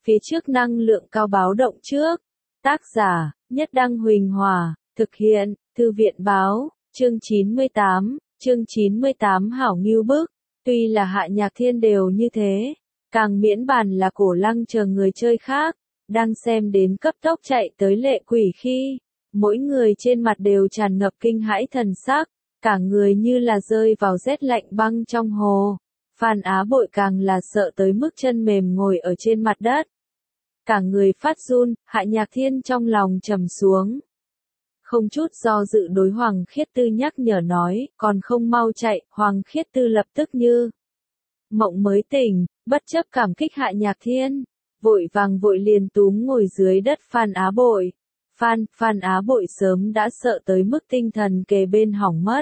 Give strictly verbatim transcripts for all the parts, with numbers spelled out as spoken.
phía trước năng lượng cao báo động trước. Tác giả, Nhất Đăng Huỳnh Hòa, thực hiện, Thư viện Báo, chương chín mươi tám, chương chín mươi tám hảo ngưu bức. Tuy là Hạ Nhạc Thiên đều như thế, càng miễn bàn là Cổ Lăng chờ người chơi khác, đang xem đến cấp tốc chạy tới Lệ Quỷ khi, mỗi người trên mặt đều tràn ngập kinh hãi thần sắc, cả người như là rơi vào rét lạnh băng trong hồ. Phan Á Bội càng là sợ tới mức chân mềm ngồi ở trên mặt đất. Cả người phát run, Hạ Nhạc Thiên trong lòng trầm xuống. Không chút do dự đối Hoàng Khiết Tư nhắc nhở nói, còn không mau chạy. Hoàng Khiết Tư lập tức như mộng mới tỉnh, bất chấp cảm kích Hạ Nhạc Thiên, vội vàng vội liền túm ngồi dưới đất Phan Á Bội. Phan, Phan Á Bội sớm đã sợ tới mức tinh thần kề bên hỏng mất.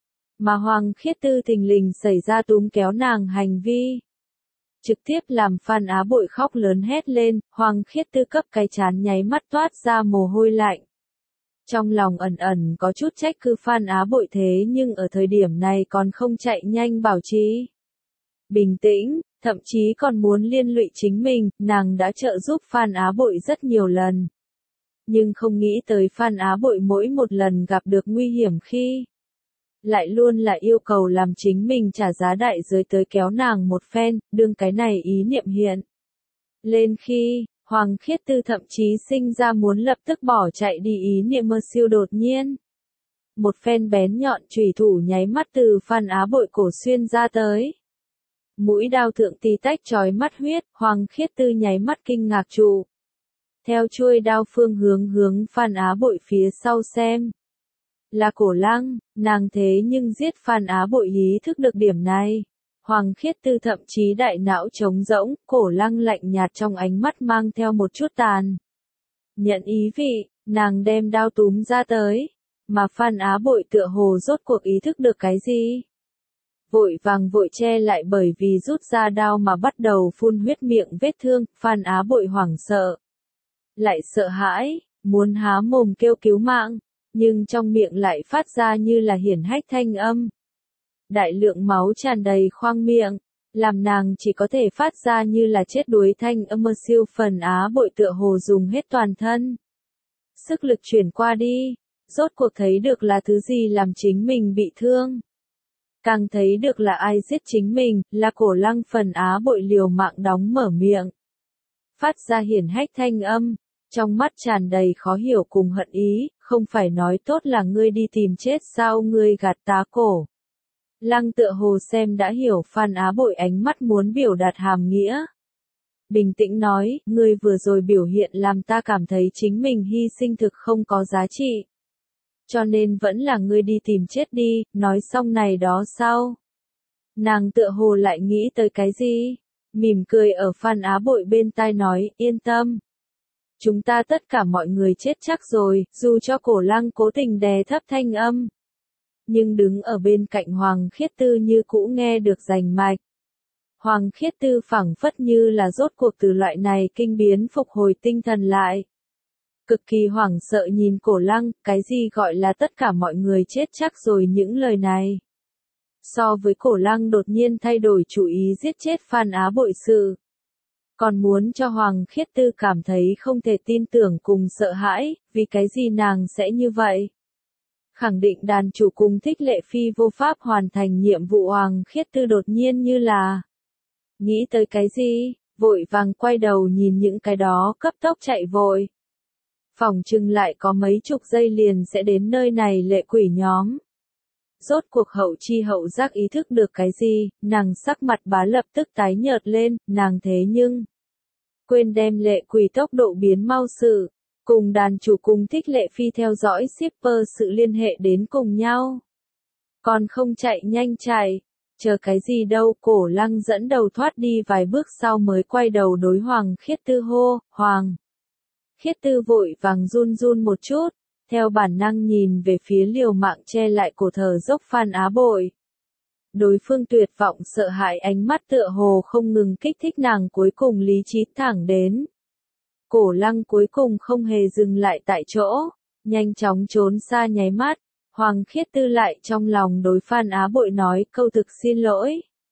Mà Hoàng Khiết Tư thình lình xảy ra túm kéo nàng hành vi, trực tiếp làm Phan Á Bội khóc lớn hét lên. Hoàng Khiết Tư cấp cái chán nháy mắt toát ra mồ hôi lạnh. Trong lòng ẩn ẩn có chút trách cứ Phan Á Bội thế nhưng ở thời điểm này còn không chạy nhanh bảo trì bình tĩnh, thậm chí còn muốn liên lụy chính mình. Nàng đã trợ giúp Phan Á Bội rất nhiều lần, nhưng không nghĩ tới Phan Á Bội mỗi một lần gặp được nguy hiểm khi, lại luôn là yêu cầu làm chính mình trả giá đại giới tới kéo nàng một phen. Đương cái này ý niệm hiện lên khi, Hoàng Khiết Tư thậm chí sinh ra muốn lập tức bỏ chạy đi ý niệm mơ siêu đột nhiên. Một phen bén nhọn chùy thủ nháy mắt từ Phan Á Bội cổ xuyên ra tới. Mũi đao thượng tí tách chói mắt huyết, Hoàng Khiết Tư nháy mắt kinh ngạc trụ. Theo chuôi đao phương hướng hướng Phan Á Bội phía sau xem. Là Cổ Lăng, nàng thế nhưng giết Phan Á Bội ý thức được điểm này. Hoàng Khiết Tư thậm chí đại não trống rỗng, Cổ Lăng lạnh nhạt trong ánh mắt mang theo một chút tàn nhận ý vị, nàng đem đao túm ra tới, mà Phan Á Bội tựa hồ rốt cuộc ý thức được cái gì. Vội vàng vội che lại bởi vì rút ra đao mà bắt đầu phun huyết miệng vết thương. Phan Á Bội hoảng sợ, lại sợ hãi, muốn há mồm kêu cứu mạng, nhưng trong miệng lại phát ra như là hiển hách thanh âm. Đại lượng máu tràn đầy khoang miệng, làm nàng chỉ có thể phát ra như là chết đuối thanh âm. Siêu Phan Á Bội tựa hồ dùng hết toàn thân sức lực chuyển qua đi, rốt cuộc thấy được là thứ gì làm chính mình bị thương. Càng thấy được là ai giết chính mình, là Cổ Lăng. Phan Á Bội liều mạng đóng mở miệng, phát ra hiển hách thanh âm, trong mắt tràn đầy khó hiểu cùng hận ý. Không phải nói tốt là ngươi đi tìm chết sao, ngươi gạt tá Cổ Lăng tựa hồ xem đã hiểu Phan Á Bội ánh mắt muốn biểu đạt hàm nghĩa. Bình tĩnh nói, ngươi vừa rồi biểu hiện làm ta cảm thấy chính mình hy sinh thực không có giá trị. Cho nên vẫn là ngươi đi tìm chết đi. Nói xong này đó sau, nàng tựa hồ lại nghĩ tới cái gì, mỉm cười ở Phan Á Bội bên tai nói, yên tâm. Chúng ta tất cả mọi người chết chắc rồi. Dù cho Cổ Lăng cố tình đè thấp thanh âm, nhưng đứng ở bên cạnh Hoàng Khiết Tư như cũ nghe được rành mạch. Hoàng Khiết Tư phảng phất như là rốt cuộc từ loại này kinh biến phục hồi tinh thần lại. Cực kỳ hoảng sợ nhìn Cổ Lăng, cái gì gọi là tất cả mọi người chết chắc rồi những lời này. So với Cổ Lăng đột nhiên thay đổi chủ ý giết chết Phan Á Bội sự, còn muốn cho Hoàng Khiết Tư cảm thấy không thể tin tưởng cùng sợ hãi. Vì cái gì nàng sẽ như vậy? Khẳng định đàn chủ cùng Thích Lệ Phi vô pháp hoàn thành nhiệm vụ. Hoàng Khiết Tư đột nhiên như là nghĩ tới cái gì, vội vàng quay đầu nhìn những cái đó cấp tốc chạy vội. Phỏng chừng lại có mấy chục giây liền sẽ đến nơi này lệ quỷ nhóm. Rốt cuộc hậu chi hậu giác ý thức được cái gì, nàng sắc mặt bá lập tức tái nhợt lên. Nàng thế nhưng quên đem lệ quỷ tốc độ biến mau sự, cùng đàn chủ cùng Thích Lệ Phi theo dõi shipper sự liên hệ đến cùng nhau. Còn không chạy nhanh chạy, chờ cái gì đâu. Cổ Lăng dẫn đầu thoát đi vài bước sau mới quay đầu đối Hoàng Khiết Tư hô, Hoàng. Khiết Tư vội vàng run run một chút, theo bản năng nhìn về phía liều mạng che lại cổ thở dốc Phan Á Bội. Đối phương tuyệt vọng sợ hãi ánh mắt tựa hồ không ngừng kích thích nàng cuối cùng lý trí thẳng đến. Cổ Lăng cuối cùng không hề dừng lại tại chỗ, nhanh chóng trốn xa nháy mắt. Hoàng Khiết Tư lại trong lòng đối Phan Á Bội nói câu thực xin lỗi.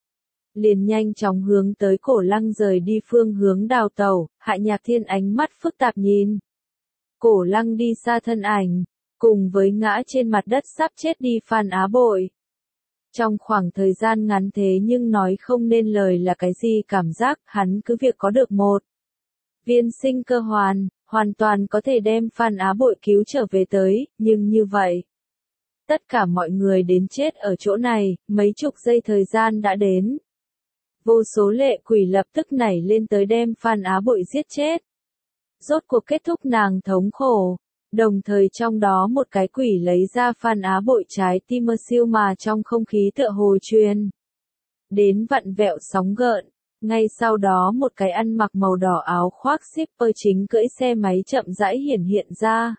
liền nhanh chóng hướng tới Cổ Lăng rời đi phương hướng đào tẩu. Hạ Nhạc Thiên ánh mắt phức tạp nhìn Cổ Lăng đi xa thân ảnh, cùng với ngã trên mặt đất sắp chết đi Phan Á Bội. Trong khoảng thời gian ngắn thế nhưng nói không nên lời là cái gì cảm giác, hắn cứ việc có được một viên sinh cơ hoàn, hoàn toàn có thể đem Phan Á Bội cứu trở về tới, nhưng như vậy, tất cả mọi người đến chết ở chỗ này, mấy chục giây thời gian đã đến. Vô số lệ quỷ lập tức nảy lên tới đem Phan Á Bội giết chết. Rốt cuộc kết thúc nàng thống khổ. Đồng thời trong đó một cái quỷ lấy ra Phan Á Bội trái tim mơ siêu mà trong không khí tựa hồ truyền đến vặn vẹo sóng gợn. Ngay sau đó một cái ăn mặc màu đỏ áo khoác shipper chính cưỡi xe máy chậm rãi hiển hiện ra.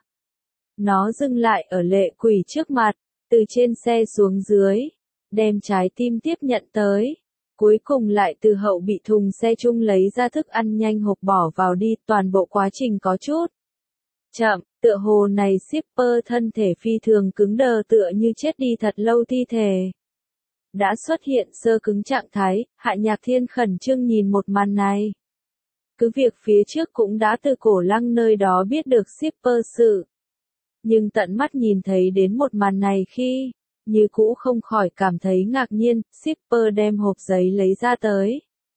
Nó dừng lại ở lệ quỷ trước mặt, từ trên xe xuống dưới, đem trái tim tiếp nhận tới. Cuối cùng lại từ hậu bị thùng xe chung lấy ra thức ăn nhanh hộp bỏ vào đi, toàn bộ quá trình có chút chậm, tựa hồ này shipper thân thể phi thường cứng đờ tựa như chết đi thật lâu thi thể. Đã xuất hiện sơ cứng trạng thái, Hạ Nhạc Thiên khẩn trương nhìn một màn này. Cứ việc phía trước cũng đã từ Cổ Lăng nơi đó biết được shipper sự. Nhưng tận mắt nhìn thấy đến một màn này khi, như cũ không khỏi cảm thấy ngạc nhiên, shipper đem hộp giấy lấy ra tới.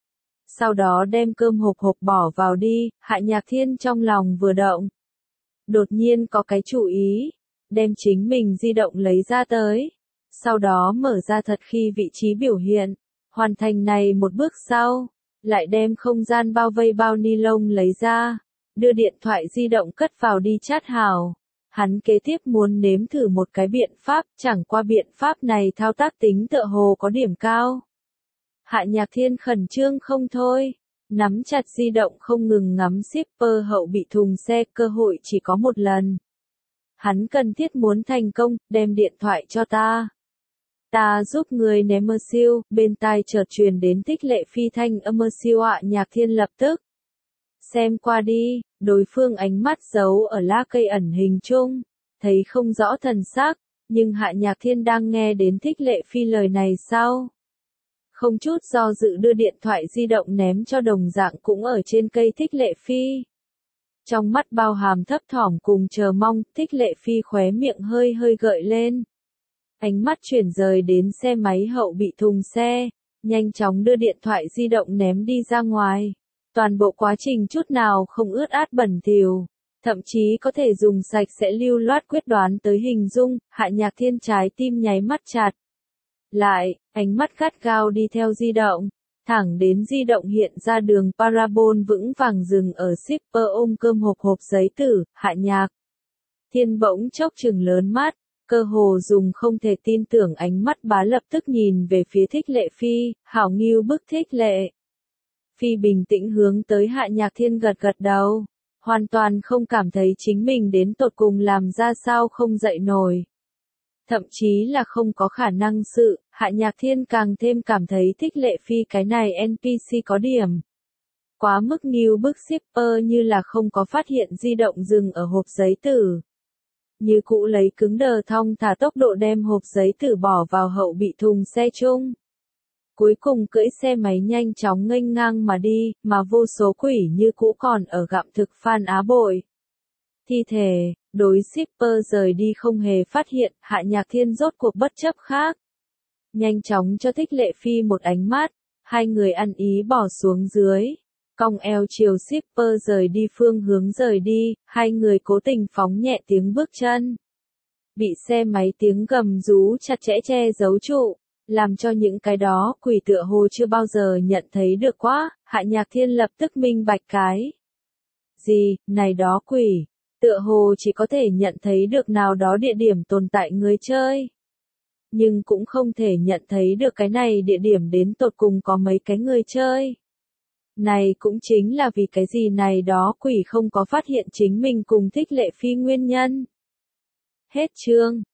Sau đó đem cơm hộp hộp bỏ vào đi, Hạ Nhạc Thiên trong lòng vừa động. Đột nhiên có cái chủ ý, đem chính mình di động lấy ra tới. Sau đó mở ra thật khi vị trí biểu hiện, hoàn thành này một bước sau, lại đem không gian bao vây bao ni lông lấy ra, đưa điện thoại di động cất vào đi chat hào. Hắn kế tiếp muốn nếm thử một cái biện pháp, chẳng qua biện pháp này thao tác tính tựa hồ có điểm cao. Hạ Nhạc Thiên khẩn trương không thôi, nắm chặt di động không ngừng ngắm shipper hậu bị thùng xe, cơ hội chỉ có một lần. Hắn cần thiết muốn thành công, đem điện thoại cho ta. Ta giúp người ném mơ siêu, bên tai chợt truyền đến Thích Lệ Phi thanh âm mơ siêu. Hạ Nhạc Thiên lập tức xem qua đi, đối phương ánh mắt giấu ở lá cây ẩn hình chung, thấy không rõ thần sắc, nhưng Hạ Nhạc Thiên đang nghe đến Thích Lệ Phi lời này sau. Không chút do dự đưa điện thoại di động ném cho đồng dạng cũng ở trên cây Thích Lệ Phi. Trong mắt bao hàm thấp thỏm cùng chờ mong, Thích Lệ Phi khóe miệng hơi hơi gợi lên. Ánh mắt chuyển rời đến xe máy hậu bị thùng xe, nhanh chóng đưa điện thoại di động ném đi ra ngoài. Toàn bộ quá trình chút nào không ướt át bẩn thỉu, thậm chí có thể dùng sạch sẽ lưu loát quyết đoán tới hình dung. Hạ Nhạc Thiên trái tim nháy mắt chặt lại, ánh mắt gắt gao đi theo di động, thẳng đến di động hiện ra đường parabol vững vàng dừng ở shipper ôm cơm hộp hộp giấy tử. Hạ Nhạc Thiên bỗng chốc trừng lớn mắt, cơ hồ dùng không thể tin tưởng ánh mắt bá lập tức nhìn về phía Thích Lệ Phi, hảo nghiêu bức. Thích Lệ Phi bình tĩnh hướng tới Hạ Nhạc Thiên gật gật đầu, hoàn toàn không cảm thấy chính mình đến tột cùng làm ra sao không dậy nổi. Thậm chí là không có khả năng sự, Hạ Nhạc Thiên càng thêm cảm thấy Thích Lệ Phi cái này en pê xê có điểm quá mức nghiêu bức. Shipper như là không có phát hiện di động dừng ở hộp giấy tử. Như cũ lấy cứng đờ thong thả tốc độ đem hộp giấy tử bỏ vào hậu bị thùng xe chung. Cuối cùng cưỡi xe máy nhanh chóng nghênh ngang mà đi, mà vô số quỷ như cũ còn ở gặm thực Phan Á Bội thi thể. Đối shipper rời đi không hề phát hiện, Hạ Nhạc Thiên rốt cuộc bất chấp khác. Nhanh chóng cho Thích Lệ Phi một ánh mắt, hai người ăn ý bỏ xuống dưới. Cong eo chiều shipper rời đi phương hướng rời đi, hai người cố tình phóng nhẹ tiếng bước chân. Bị xe máy tiếng gầm rú chặt chẽ che giấu trụ, làm cho những cái đó quỷ tựa hồ chưa bao giờ nhận thấy được quá. Hạ Nhạc Thiên lập tức minh bạch cái gì, này đó quỷ. Tựa hồ chỉ có thể nhận thấy được nào đó địa điểm tồn tại người chơi. Nhưng cũng không thể nhận thấy được cái này địa điểm đến tột cùng có mấy cái người chơi. Này cũng chính là vì cái gì này đó quỷ không có phát hiện chính mình cùng Thích Lệ Phi nguyên nhân. Hết chương.